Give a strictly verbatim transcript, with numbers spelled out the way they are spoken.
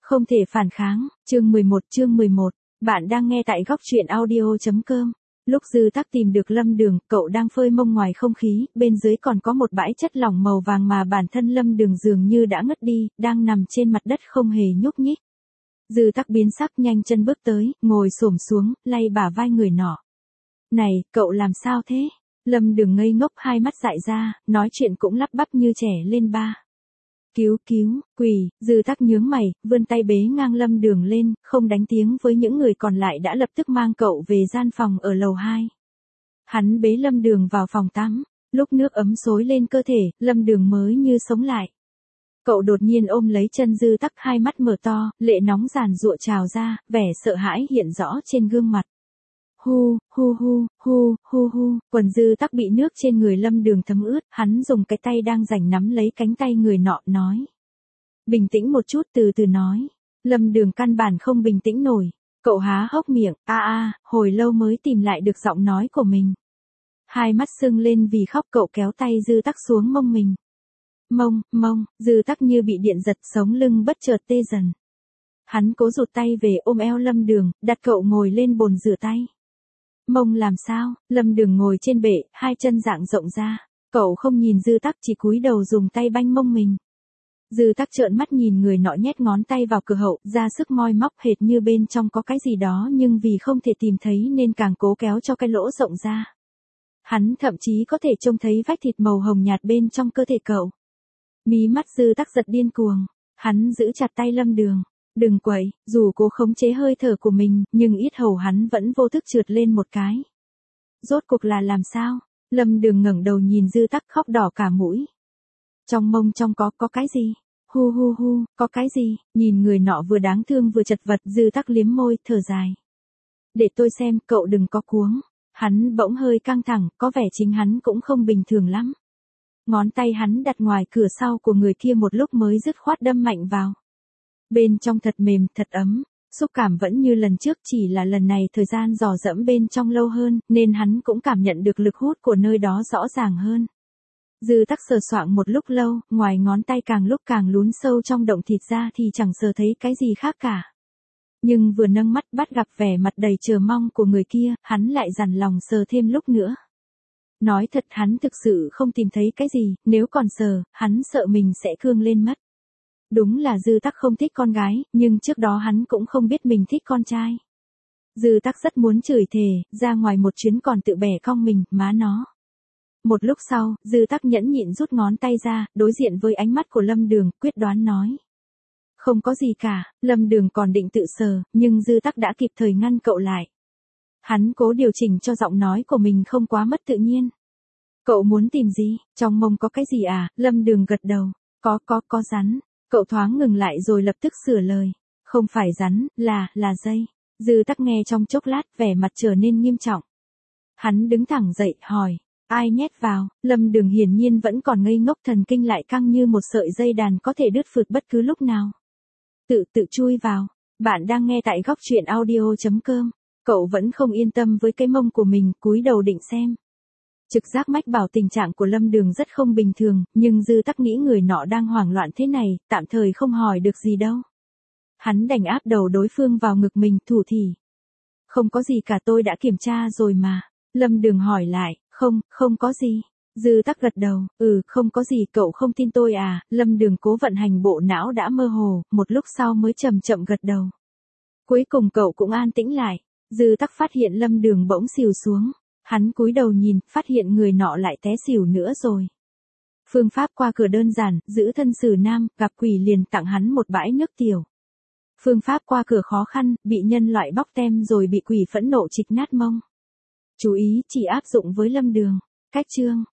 Không thể phản kháng, chương mười một chương mười một, bạn đang nghe tại góc truyện audio.com. Lúc Dư Tắc tìm được Lâm Đường, cậu đang phơi mông ngoài không khí, bên dưới còn có một bãi chất lỏng màu vàng mà bản thân Lâm Đường dường như đã ngất đi, đang nằm trên mặt đất không hề nhúc nhích. Dư Tắc biến sắc nhanh chân bước tới, ngồi xổm xuống, lay bả vai người nọ. Này, cậu làm sao thế? Lâm Đường ngây ngốc hai mắt dại ra, nói chuyện cũng lắp bắp như trẻ lên ba. Cứu cứu, quỳ, Dư Tắc nhướng mày, vươn tay bế ngang Lâm Đường lên, không đánh tiếng với những người còn lại đã lập tức mang cậu về gian phòng ở lầu hai. Hắn bế Lâm Đường vào phòng tắm, lúc nước ấm xối lên cơ thể, Lâm Đường mới như sống lại. Cậu đột nhiên ôm lấy chân Dư Tắc, hai mắt mở to, lệ nóng giàn giụa trào ra, vẻ sợ hãi hiện rõ trên gương mặt. Hu, hu hu, hu, hu hu, quần Dư Tắc bị nước trên người Lâm Đường thấm ướt, hắn dùng cái tay đang rảnh nắm lấy cánh tay người nọ, nói. Bình tĩnh một chút, từ từ nói. Lâm Đường căn bản không bình tĩnh nổi. Cậu há hốc miệng, a a, hồi lâu mới tìm lại được giọng nói của mình. Hai mắt sưng lên vì khóc, cậu kéo tay Dư Tắc xuống mông mình. Mông, mông, Dư Tắc như bị điện giật, sống lưng bất chợt tê dần. Hắn cố rụt tay về ôm eo Lâm Đường, đặt cậu ngồi lên bồn rửa tay. Mông làm sao? Lâm Đường ngồi trên bệ, hai chân dạng rộng ra. Cậu không nhìn Dư Tắc, chỉ cúi đầu dùng tay banh mông mình. Dư Tắc trợn mắt nhìn người nọ nhét ngón tay vào cửa hậu, ra sức moi móc hệt như bên trong có cái gì đó, nhưng vì không thể tìm thấy nên càng cố kéo cho cái lỗ rộng ra. Hắn thậm chí có thể trông thấy vách thịt màu hồng nhạt bên trong cơ thể cậu. Mí mắt Dư Tắc giật điên cuồng. Hắn giữ chặt tay Lâm Đường. Đừng quậy, dù cố khống chế hơi thở của mình, nhưng yết hầu hắn vẫn vô thức trượt lên một cái. Rốt cuộc là làm sao? Lâm Đường ngẩng đầu nhìn Dư Tắc, khóc đỏ cả mũi. Trong mông trong có, có cái gì? Hu hu hu, có cái gì? Nhìn người nọ vừa đáng thương vừa chật vật, Dư Tắc liếm môi, thở dài. Để tôi xem, cậu đừng có cuống. Hắn bỗng hơi căng thẳng, có vẻ chính hắn cũng không bình thường lắm. Ngón tay hắn đặt ngoài cửa sau của người kia một lúc mới dứt khoát đâm mạnh vào. Bên trong thật mềm, thật ấm, xúc cảm vẫn như lần trước, chỉ là lần này thời gian dò dẫm bên trong lâu hơn, nên hắn cũng cảm nhận được lực hút của nơi đó rõ ràng hơn. Dư Tắc sờ soạng một lúc lâu, ngoài ngón tay càng lúc càng lún sâu trong động thịt ra thì chẳng sờ thấy cái gì khác cả. Nhưng vừa nâng mắt bắt gặp vẻ mặt đầy chờ mong của người kia, hắn lại dằn lòng sờ thêm lúc nữa. Nói thật, hắn thực sự không tìm thấy cái gì, nếu còn sờ, hắn sợ mình sẽ cương lên mất. Đúng là Dư Tắc không thích con gái, nhưng trước đó hắn cũng không biết mình thích con trai. Dư Tắc rất muốn chửi thề, ra ngoài một chuyến còn tự bẻ cong mình, má nó. Một lúc sau, Dư Tắc nhẫn nhịn rút ngón tay ra, đối diện với ánh mắt của Lâm Đường, quyết đoán nói. Không có gì cả, Lâm Đường còn định tự sờ, nhưng Dư Tắc đã kịp thời ngăn cậu lại. Hắn cố điều chỉnh cho giọng nói của mình không quá mất tự nhiên. Cậu muốn tìm gì? Trong mông có cái gì à? Lâm Đường gật đầu. Có có có rắn. Cậu thoáng ngừng lại rồi lập tức sửa lời. Không phải rắn, là, là dây. Dư Tắc nghe trong chốc lát, vẻ mặt trở nên nghiêm trọng. Hắn đứng thẳng dậy, hỏi. Ai nhét vào? Lâm Đường hiển nhiên vẫn còn ngây ngốc, thần kinh lại căng như một sợi dây đàn có thể đứt phượt bất cứ lúc nào. Tự tự chui vào. Bạn đang nghe tại góc truyện audio.com. Cậu vẫn không yên tâm với cái mông của mình, cúi đầu định xem. Trực giác mách bảo tình trạng của Lâm Đường rất không bình thường, nhưng Dư Tắc nghĩ người nọ đang hoảng loạn thế này, tạm thời không hỏi được gì đâu. Hắn đành áp đầu đối phương vào ngực mình, thủ thỉ. Không có gì cả, tôi đã kiểm tra rồi mà. Lâm Đường hỏi lại, không, không có gì. Dư Tắc gật đầu, ừ, không có gì, cậu không tin tôi à? Lâm Đường cố vận hành bộ não đã mơ hồ, một lúc sau mới chậm chậm gật đầu. Cuối cùng cậu cũng an tĩnh lại. Dư Tắc phát hiện Lâm Đường bỗng xìu xuống. Hắn cúi đầu nhìn, phát hiện người nọ lại té xỉu nữa rồi. Phương pháp qua cửa đơn giản, giữ thân xử nam, gặp quỷ liền tặng hắn một bãi nước tiểu. Phương pháp qua cửa khó khăn, bị nhân loại bóc tem rồi bị quỷ phẫn nộ trịch nát mông. Chú ý, chỉ áp dụng với Lâm Đường. Cách chương.